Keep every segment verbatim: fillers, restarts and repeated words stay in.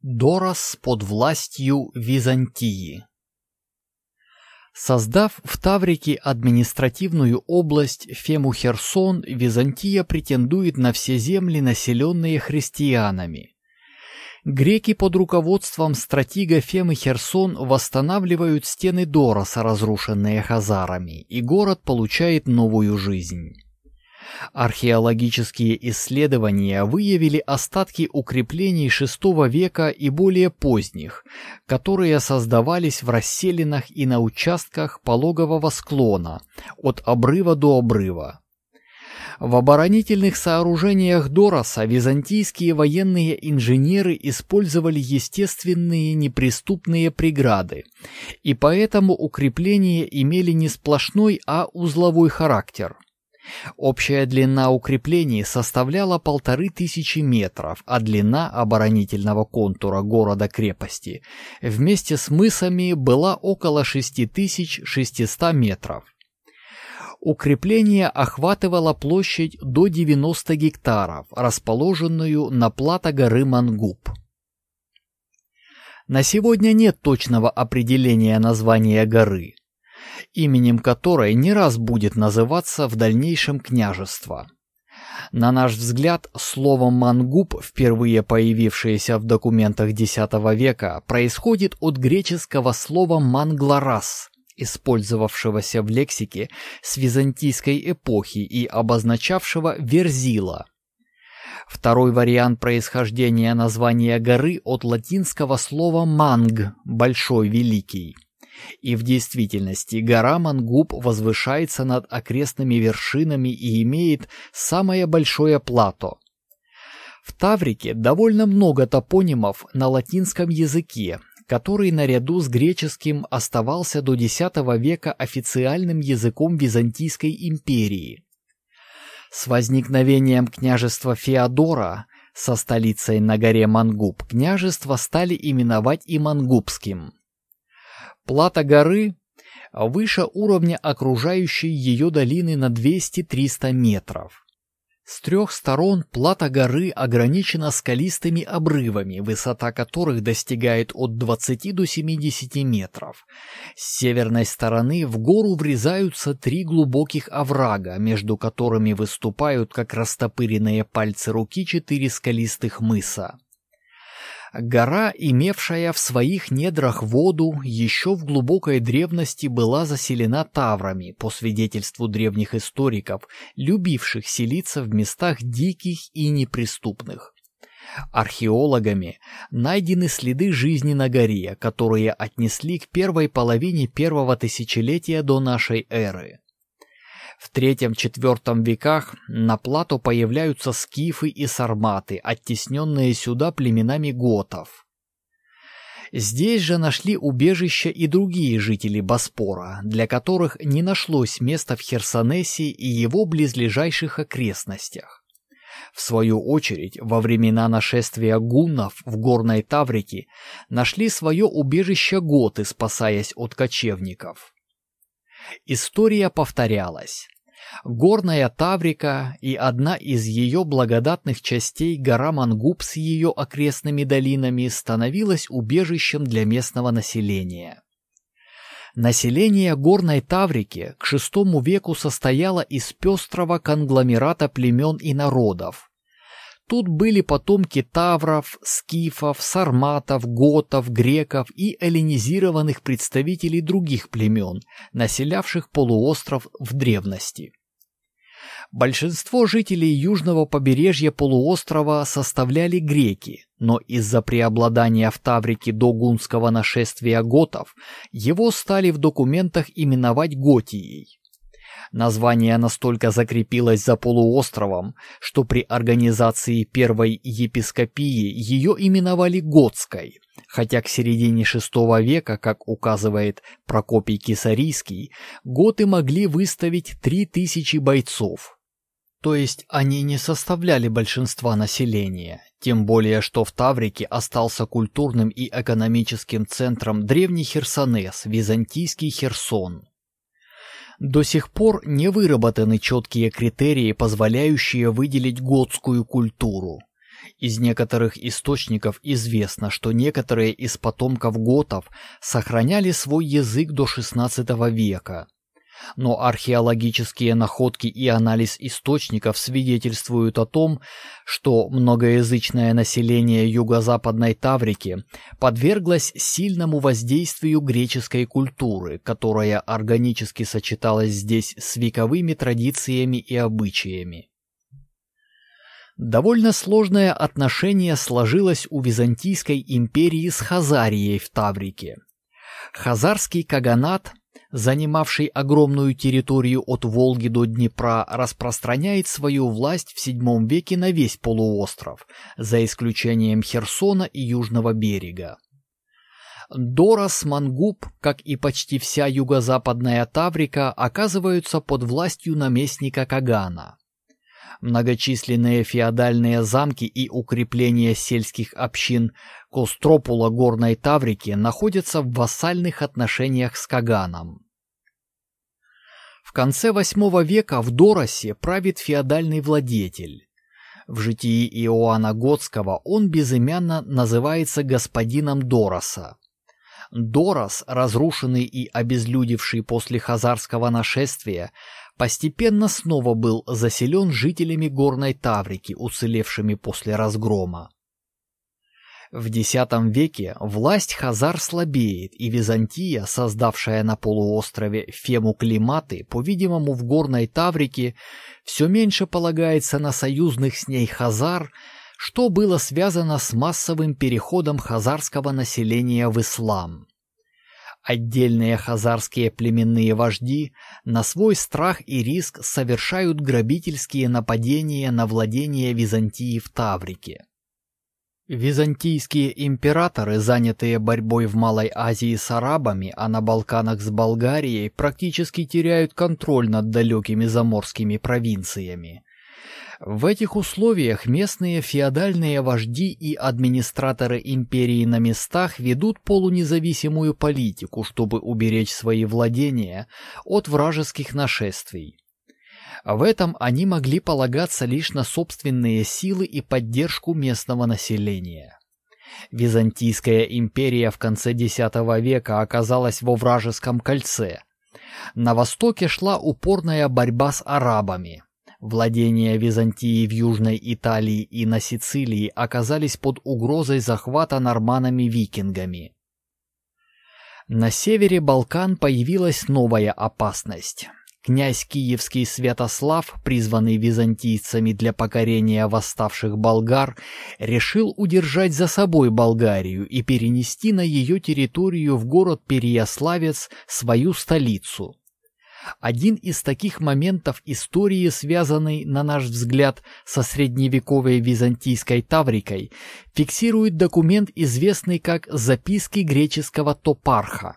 Дорос под властью Византии. Создав в Таврике административную область Фему-Херсон, Византия претендует на все земли, населенные христианами. Греки под руководством стратега Фемы Херсон восстанавливают стены Дороса, разрушенные хазарами, и город получает новую жизнь. Археологические исследования выявили остатки укреплений шестого века и более поздних, которые создавались в расселинах и на участках пологового склона, от обрыва до обрыва. В оборонительных сооружениях Дороса византийские военные инженеры использовали естественные неприступные преграды, и поэтому укрепления имели не сплошной, а узловой характер. Общая длина укреплений составляла полторы тысячи метров, а длина оборонительного контура города-крепости вместе с мысами была около шесть тысяч шестьсот метров. Укрепление охватывало площадь до девяноста гектаров, расположенную на плато горы Мангуб. На сегодня нет точного определения названия горы, именем которой не раз будет называться в дальнейшем княжество. На наш взгляд, слово «мангуб», впервые появившееся в документах X века, происходит от греческого слова «мангларас», использовавшегося в лексике с византийской эпохи и обозначавшего «верзила». Второй вариант происхождения названия горы от латинского слова «манг» — «большой, великий». И в действительности гора Мангуб возвышается над окрестными вершинами и имеет самое большое плато. В Таврике довольно много топонимов на латинском языке, который наряду с греческим оставался до X века официальным языком Византийской империи. С возникновением княжества Феодора со столицей на горе Мангуб княжество стали именовать и Мангубским. Плато горы выше уровня окружающей ее долины на двести-триста метров. С трех сторон плато горы ограничено скалистыми обрывами, высота которых достигает от двадцати до семидесяти метров. С северной стороны в гору врезаются три глубоких оврага, между которыми выступают, как растопыренные пальцы руки, четыре скалистых мыса. Гора, имевшая в своих недрах воду, еще в глубокой древности была заселена таврами, по свидетельству древних историков, любивших селиться в местах диких и неприступных. Археологами найдены следы жизни на горе, которые отнесли к первой половине первого тысячелетия до нашей эры. В третьем-четвертом веках на плато появляются скифы и сарматы, оттесненные сюда племенами готов. Здесь же нашли убежище и другие жители Боспора, для которых не нашлось места в Херсонесе и его близлежащих окрестностях. В свою очередь, во времена нашествия гуннов в Горной Таврике нашли свое убежище готы, спасаясь от кочевников. История повторялась. Горная Таврика и одна из ее благодатных частей, гора Мангуб с ее окрестными долинами, становилась убежищем для местного населения. Население Горной Таврики к шестому веку состояло из пестрого конгломерата племен и народов. Тут были потомки тавров, скифов, сарматов, готов, греков и эллинизированных представителей других племен, населявших полуостров в древности. Большинство жителей южного побережья полуострова составляли греки, но из-за преобладания в Таврике догунского нашествия готов его стали в документах именовать Готией. Название настолько закрепилось за полуостровом, что при организации первой епископии ее именовали Готской, хотя к середине шестого века, как указывает Прокопий Кесарийский, готы могли выставить три тысячи бойцов. То есть они не составляли большинства населения, тем более что в Таврике остался культурным и экономическим центром древний Херсонес, византийский Херсон. До сих пор не выработаны четкие критерии, позволяющие выделить готскую культуру. Из некоторых источников известно, что некоторые из потомков готов сохраняли свой язык до шестнадцатого века. Но археологические находки и анализ источников свидетельствуют о том, что многоязычное население юго-западной Таврики подверглось сильному воздействию греческой культуры, которая органически сочеталась здесь с вековыми традициями и обычаями. Довольно сложное отношение сложилось у Византийской империи с Хазарией в Таврике. Хазарский каганат, занимавший огромную территорию от Волги до Днепра, распространяет свою власть в седьмом веке на весь полуостров, за исключением Херсона и южного берега. Дорос, Мангуб, как и почти вся юго-западная Таврика, оказываются под властью наместника Кагана. Многочисленные феодальные замки и укрепления сельских общин Костропула Горной Таврики находятся в вассальных отношениях с Каганом. В конце восьмого века в Доросе правит феодальный владетель. В житии Иоанна Готского он безымянно называется господином Дороса. Дорос, разрушенный и обезлюдевший после хазарского нашествия, постепенно снова был заселен жителями Горной Таврики, уцелевшими после разгрома. В X веке власть хазар слабеет, и Византия, создавшая на полуострове Фему Климаты, по-видимому в Горной Таврике, все меньше полагается на союзных с ней хазар, что было связано с массовым переходом хазарского населения в ислам. Отдельные хазарские племенные вожди на свой страх и риск совершают грабительские нападения на владения Византии в Таврике. Византийские императоры, занятые борьбой в Малой Азии с арабами, а на Балканах с Болгарией, практически теряют контроль над далекими заморскими провинциями. В этих условиях местные феодальные вожди и администраторы империи на местах ведут полунезависимую политику, чтобы уберечь свои владения от вражеских нашествий. В этом они могли полагаться лишь на собственные силы и поддержку местного населения. Византийская империя в конце X века оказалась во вражеском кольце. На востоке шла упорная борьба с арабами. Владения Византии в Южной Италии и на Сицилии оказались под угрозой захвата норманами-викингами. На севере Балкан появилась новая опасность. Князь Киевский Святослав, призванный византийцами для покорения восставших болгар, решил удержать за собой Болгарию и перенести на ее территорию в город Переяславец свою столицу. Один из таких моментов истории, связанный, на наш взгляд, со средневековой византийской Таврикой, фиксирует документ, известный как «Записки греческого топарха».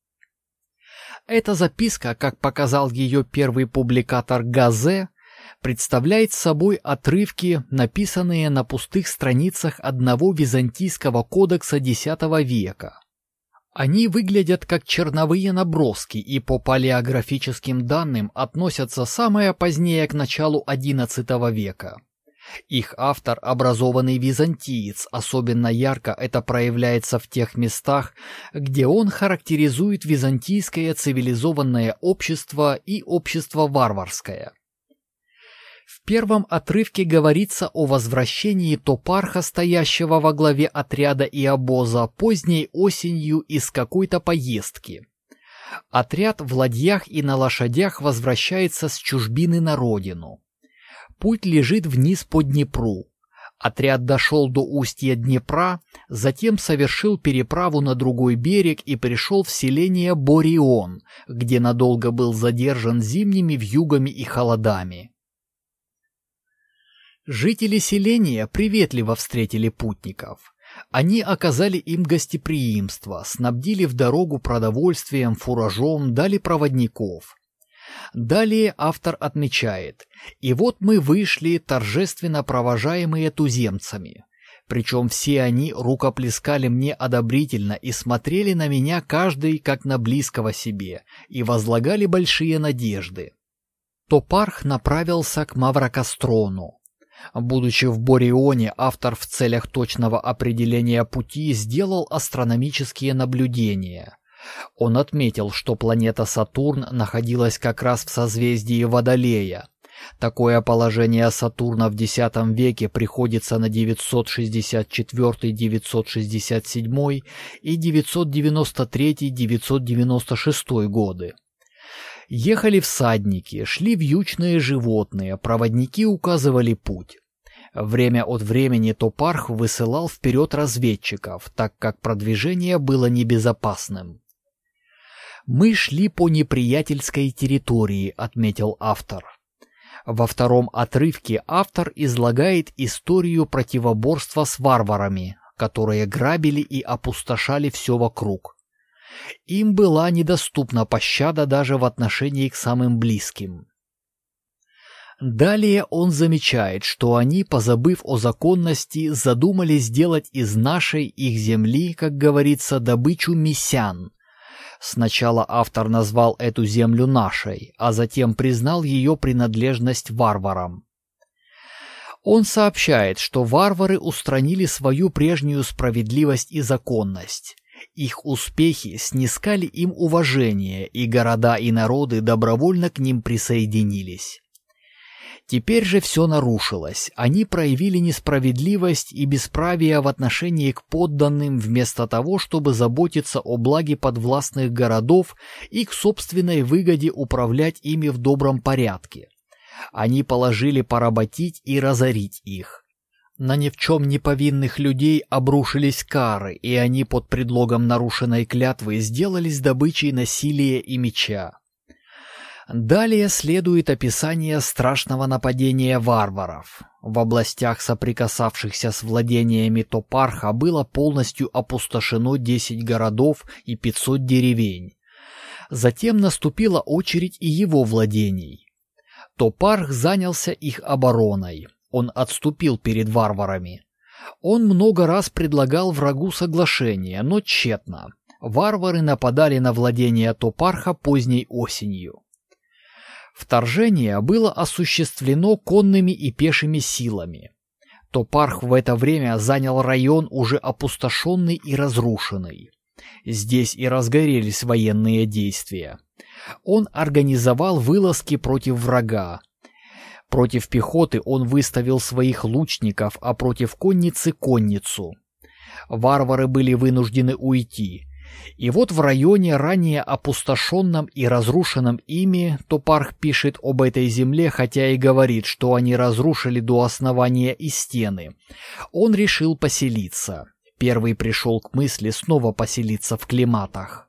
Эта записка, как показал ее первый публикатор Газе, представляет собой отрывки, написанные на пустых страницах одного византийского кодекса X века. Они выглядят как черновые наброски и по палеографическим данным относятся самое позднее к началу одиннадцатого века. Их автор – образованный византиец, особенно ярко это проявляется в тех местах, где он характеризует византийское цивилизованное общество и общество варварское. В первом отрывке говорится о возвращении топарха, стоящего во главе отряда и обоза, поздней осенью из какой-то поездки. Отряд в ладьях и на лошадях возвращается с чужбины на родину. Путь лежит вниз по Днепру. Отряд дошел до устья Днепра, затем совершил переправу на другой берег и пришел в селение Борион, где надолго был задержан зимними вьюгами и холодами. Жители селения приветливо встретили путников. Они оказали им гостеприимство, снабдили в дорогу продовольствием, фуражом, дали проводников. Далее автор отмечает: «И вот мы вышли, торжественно провожаемые туземцами. Причем все они рукоплескали мне одобрительно и смотрели на меня каждый как на близкого себе, и возлагали большие надежды. Топарх направился к Маврокострону. Будучи в Борионе, автор в целях точного определения пути сделал астрономические наблюдения. Он отметил, что планета Сатурн находилась как раз в созвездии Водолея. Такое положение Сатурна в X веке приходится на девятьсот шестьдесят четвёртый — девятьсот шестьдесят седьмой и девятьсот девяносто третий — девятьсот девяносто шестой годы. Ехали всадники, шли вьючные животные, проводники указывали путь. Время от времени Топарх высылал вперед разведчиков, так как продвижение было небезопасным. «Мы шли по неприятельской территории», — отметил автор. Во втором отрывке автор излагает историю противоборства с варварами, которые грабили и опустошали все вокруг. Им была недоступна пощада даже в отношении к самым близким. Далее он замечает, что они, позабыв о законности, задумали сделать из нашей их земли, как говорится, добычу месян. Сначала автор назвал эту землю нашей, а затем признал ее принадлежность варварам. Он сообщает, что варвары устранили свою прежнюю справедливость и законность. Их успехи снискали им уважение, и города и народы добровольно к ним присоединились. Теперь же все нарушилось. Они проявили несправедливость и бесправие в отношении к подданным вместо того, чтобы заботиться о благе подвластных городов и к собственной выгоде управлять ими в добром порядке. Они положили поработить и разорить их. На ни в чем не повинных людей обрушились кары, и они под предлогом нарушенной клятвы сделались добычей насилия и меча. Далее следует описание страшного нападения варваров. В областях, соприкасавшихся с владениями Топарха, было полностью опустошено десять городов и пятьсот деревень. Затем наступила очередь и его владений. Топарх занялся их обороной. Он отступил перед варварами. Он много раз предлагал врагу соглашение, но тщетно. Варвары нападали на владения Топарха поздней осенью. Вторжение было осуществлено конными и пешими силами. Топарх в это время занял район, уже опустошенный и разрушенный. Здесь и разгорелись военные действия. Он организовал вылазки против врага. Против пехоты он выставил своих лучников, а против конницы — конницу. Варвары были вынуждены уйти. И вот в районе, ранее опустошенном и разрушенном ими, Топарх пишет об этой земле, хотя и говорит, что они разрушили до основания и стены. Он решил поселиться. Первый пришел к мысли снова поселиться в Климатах.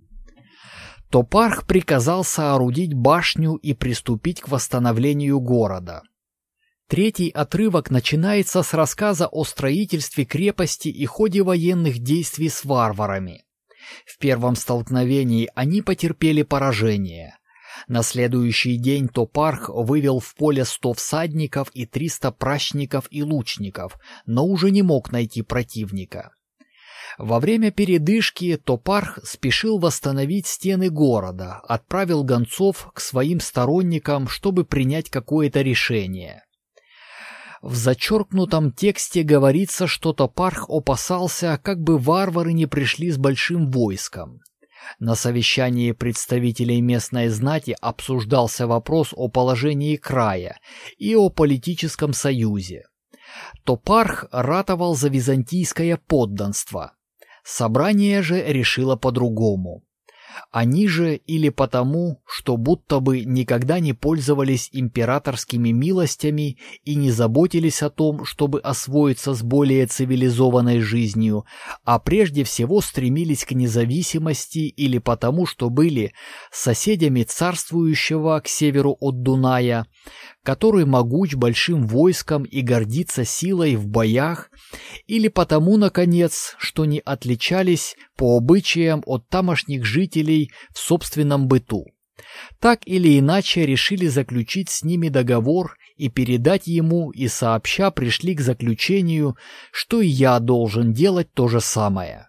Топарх приказал соорудить башню и приступить к восстановлению города. Третий отрывок начинается с рассказа о строительстве крепости и ходе военных действий с варварами. В первом столкновении они потерпели поражение. На следующий день Топарх вывел в поле сто всадников и триста пращников и лучников, но уже не мог найти противника. Во время передышки Топарх спешил восстановить стены города, отправил гонцов к своим сторонникам, чтобы принять какое-то решение. В зачеркнутом тексте говорится, что Топарх опасался, как бы варвары не пришли с большим войском. На совещании представителей местной знати обсуждался вопрос о положении края и о политическом союзе. Топарх ратовал за византийское подданство. Собрание же решило по-другому. Они же или потому, что будто бы никогда не пользовались императорскими милостями и не заботились о том, чтобы освоиться с более цивилизованной жизнью, а прежде всего стремились к независимости, или потому, что были соседями царствующего к северу от Дуная, который могуч большим войском и гордится силой в боях, или потому, наконец, что не отличались по обычаям от тамошних жителей в собственном быту. Так или иначе решили заключить с ними договор и передать ему, и сообща пришли к заключению, что и я должен делать то же самое.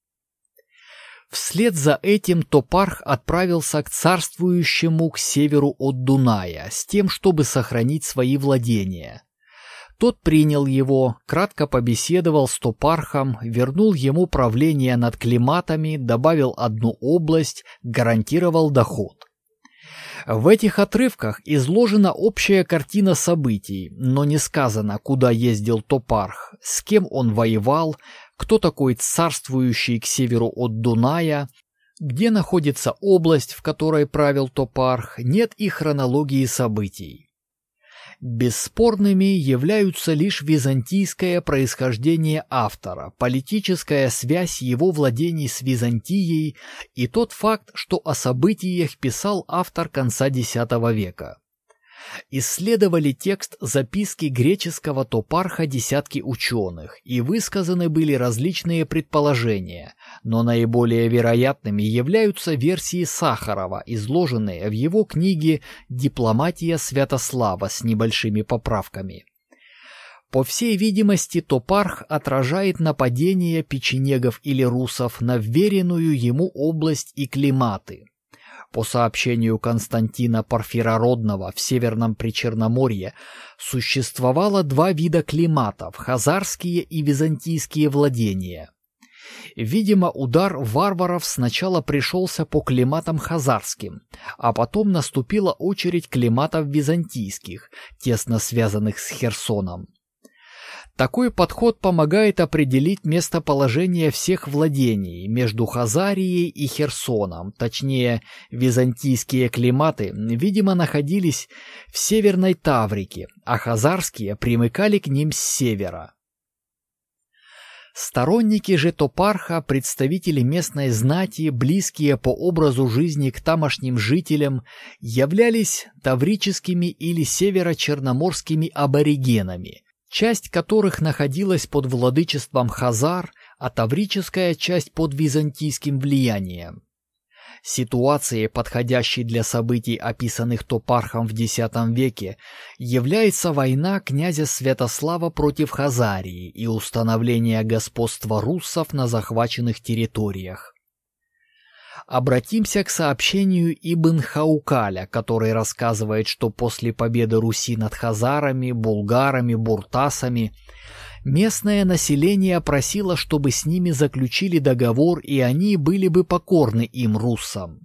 Вслед за этим Топарх отправился к царствующему к северу от Дуная с тем, чтобы сохранить свои владения. Тот принял его, кратко побеседовал с топархом, вернул ему правление над климатами, добавил одну область, гарантировал доход. В этих отрывках изложена общая картина событий, но не сказано, куда ездил топарх, с кем он воевал, кто такой царствующий к северу от Дуная, где находится область, в которой правил топарх, нет и хронологии событий. Бесспорными являются лишь византийское происхождение автора, политическая связь его владений с Византией и тот факт, что о событиях писал автор конца десятого века. Исследовали текст записки греческого топарха десятки ученых, и высказаны были различные предположения, но наиболее вероятными являются версии Сахарова, изложенные в его книге «Дипломатия Святослава» с небольшими поправками. По всей видимости, топарх отражает нападение печенегов или русов на вверенную ему область и климаты. По сообщению Константина Порфирородного, в Северном Причерноморье существовало два вида климатов – хазарские и византийские владения. Видимо, удар варваров сначала пришелся по климатам хазарским, а потом наступила очередь климатов византийских, тесно связанных с Херсоном. Такой подход помогает определить местоположение всех владений между Хазарией и Херсоном, точнее, византийские климаты, видимо, находились в Северной Таврике, а хазарские примыкали к ним с севера. Сторонники же топарха, представители местной знати, близкие по образу жизни к тамошним жителям, являлись таврическими или северо-черноморскими аборигенами, часть которых находилась под владычеством хазар, а таврическая часть под византийским влиянием. Ситуацией, подходящей для событий, описанных топархом в десятом веке, является война князя Святослава против Хазарии и установление господства руссов на захваченных территориях. Обратимся к сообщению Ибн Хаукаля, который рассказывает, что после победы Руси над хазарами, булгарами, буртасами местное население просило, чтобы с ними заключили договор, и они были бы покорны им, руссам.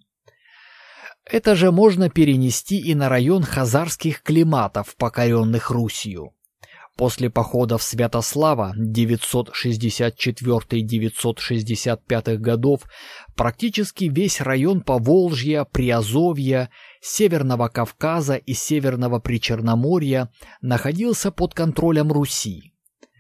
Это же можно перенести и на район хазарских климатов, покоренных Русью. После походов Святослава девятьсот шестьдесят четвёртый — девятьсот шестьдесят пятый годов практически весь район Поволжья, Приазовья, Северного Кавказа и Северного Причерноморья находился под контролем Руси.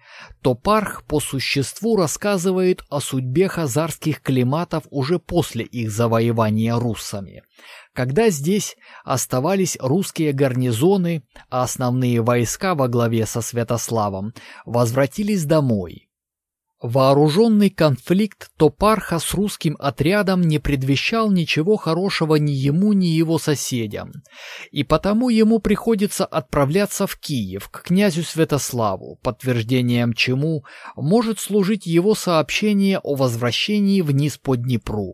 Топарх по существу рассказывает о судьбе хазарских климатов уже после их завоевания руссами, когда здесь оставались русские гарнизоны, а основные войска во главе со Святославом возвратились домой. Вооруженный конфликт топарха с русским отрядом не предвещал ничего хорошего ни ему, ни его соседям, и потому ему приходится отправляться в Киев к князю Святославу, подтверждением чему может служить его сообщение о возвращении вниз по Днепру.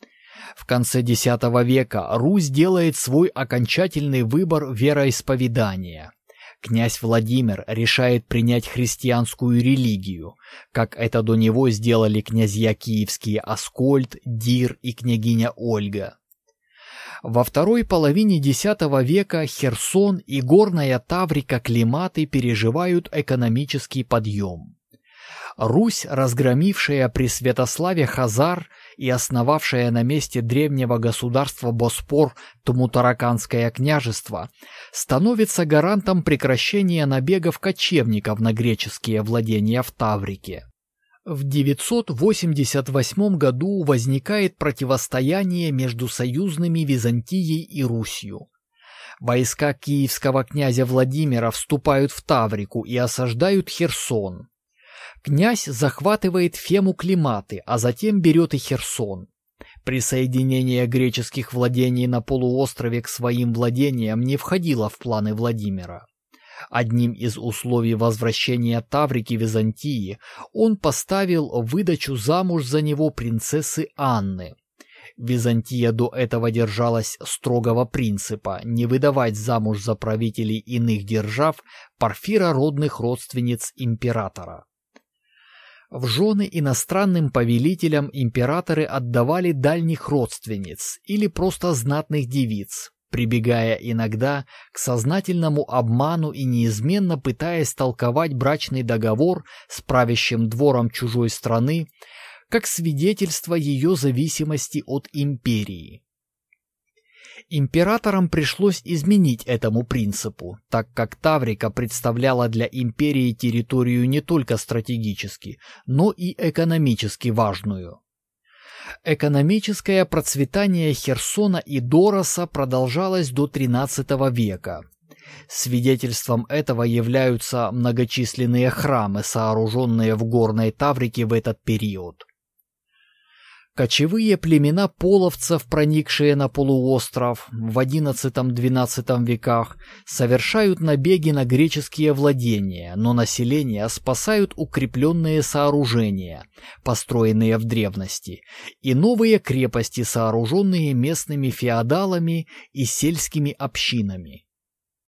В конце десятого века Русь делает свой окончательный выбор вероисповедания. Князь Владимир решает принять христианскую религию, как это до него сделали князья киевские Аскольд, Дир и княгиня Ольга. Во второй половине десятого века Херсон и горная Таврика климаты переживают экономический подъем. Русь, разгромившая при Святославе хазар и основавшая на месте древнего государства Боспор Тмутараканское княжество, становится гарантом прекращения набегов кочевников на греческие владения в Таврике. В девятьсот восемьдесят восьмом году возникает противостояние между союзными Византией и Русью. Войска киевского князя Владимира вступают в Таврику и осаждают Херсон. Князь захватывает Фему Климаты, а затем берет и Херсон. Присоединение греческих владений на полуострове к своим владениям не входило в планы Владимира. Одним из условий возвращения Таврики Византии он поставил выдачу замуж за него принцессы Анны. Византия до этого держалась строгого принципа не выдавать замуж за правителей иных держав порфирородных родственниц императора. В жены иностранным повелителям императоры отдавали дальних родственниц или просто знатных девиц, прибегая иногда к сознательному обману и неизменно пытаясь толковать брачный договор с правящим двором чужой страны как свидетельство ее зависимости от империи. Императорам пришлось изменить этому принципу, так как Таврика представляла для империи территорию не только стратегически, но и экономически важную. Экономическое процветание Херсона и Дороса продолжалось до тринадцатого века. Свидетельством этого являются многочисленные храмы, сооруженные в Горной Таврике в этот период. Кочевые племена половцев, проникшие на полуостров в одиннадцатом-двенадцатом веках, совершают набеги на греческие владения, но население спасают укрепленные сооружения, построенные в древности, и новые крепости, сооруженные местными феодалами и сельскими общинами.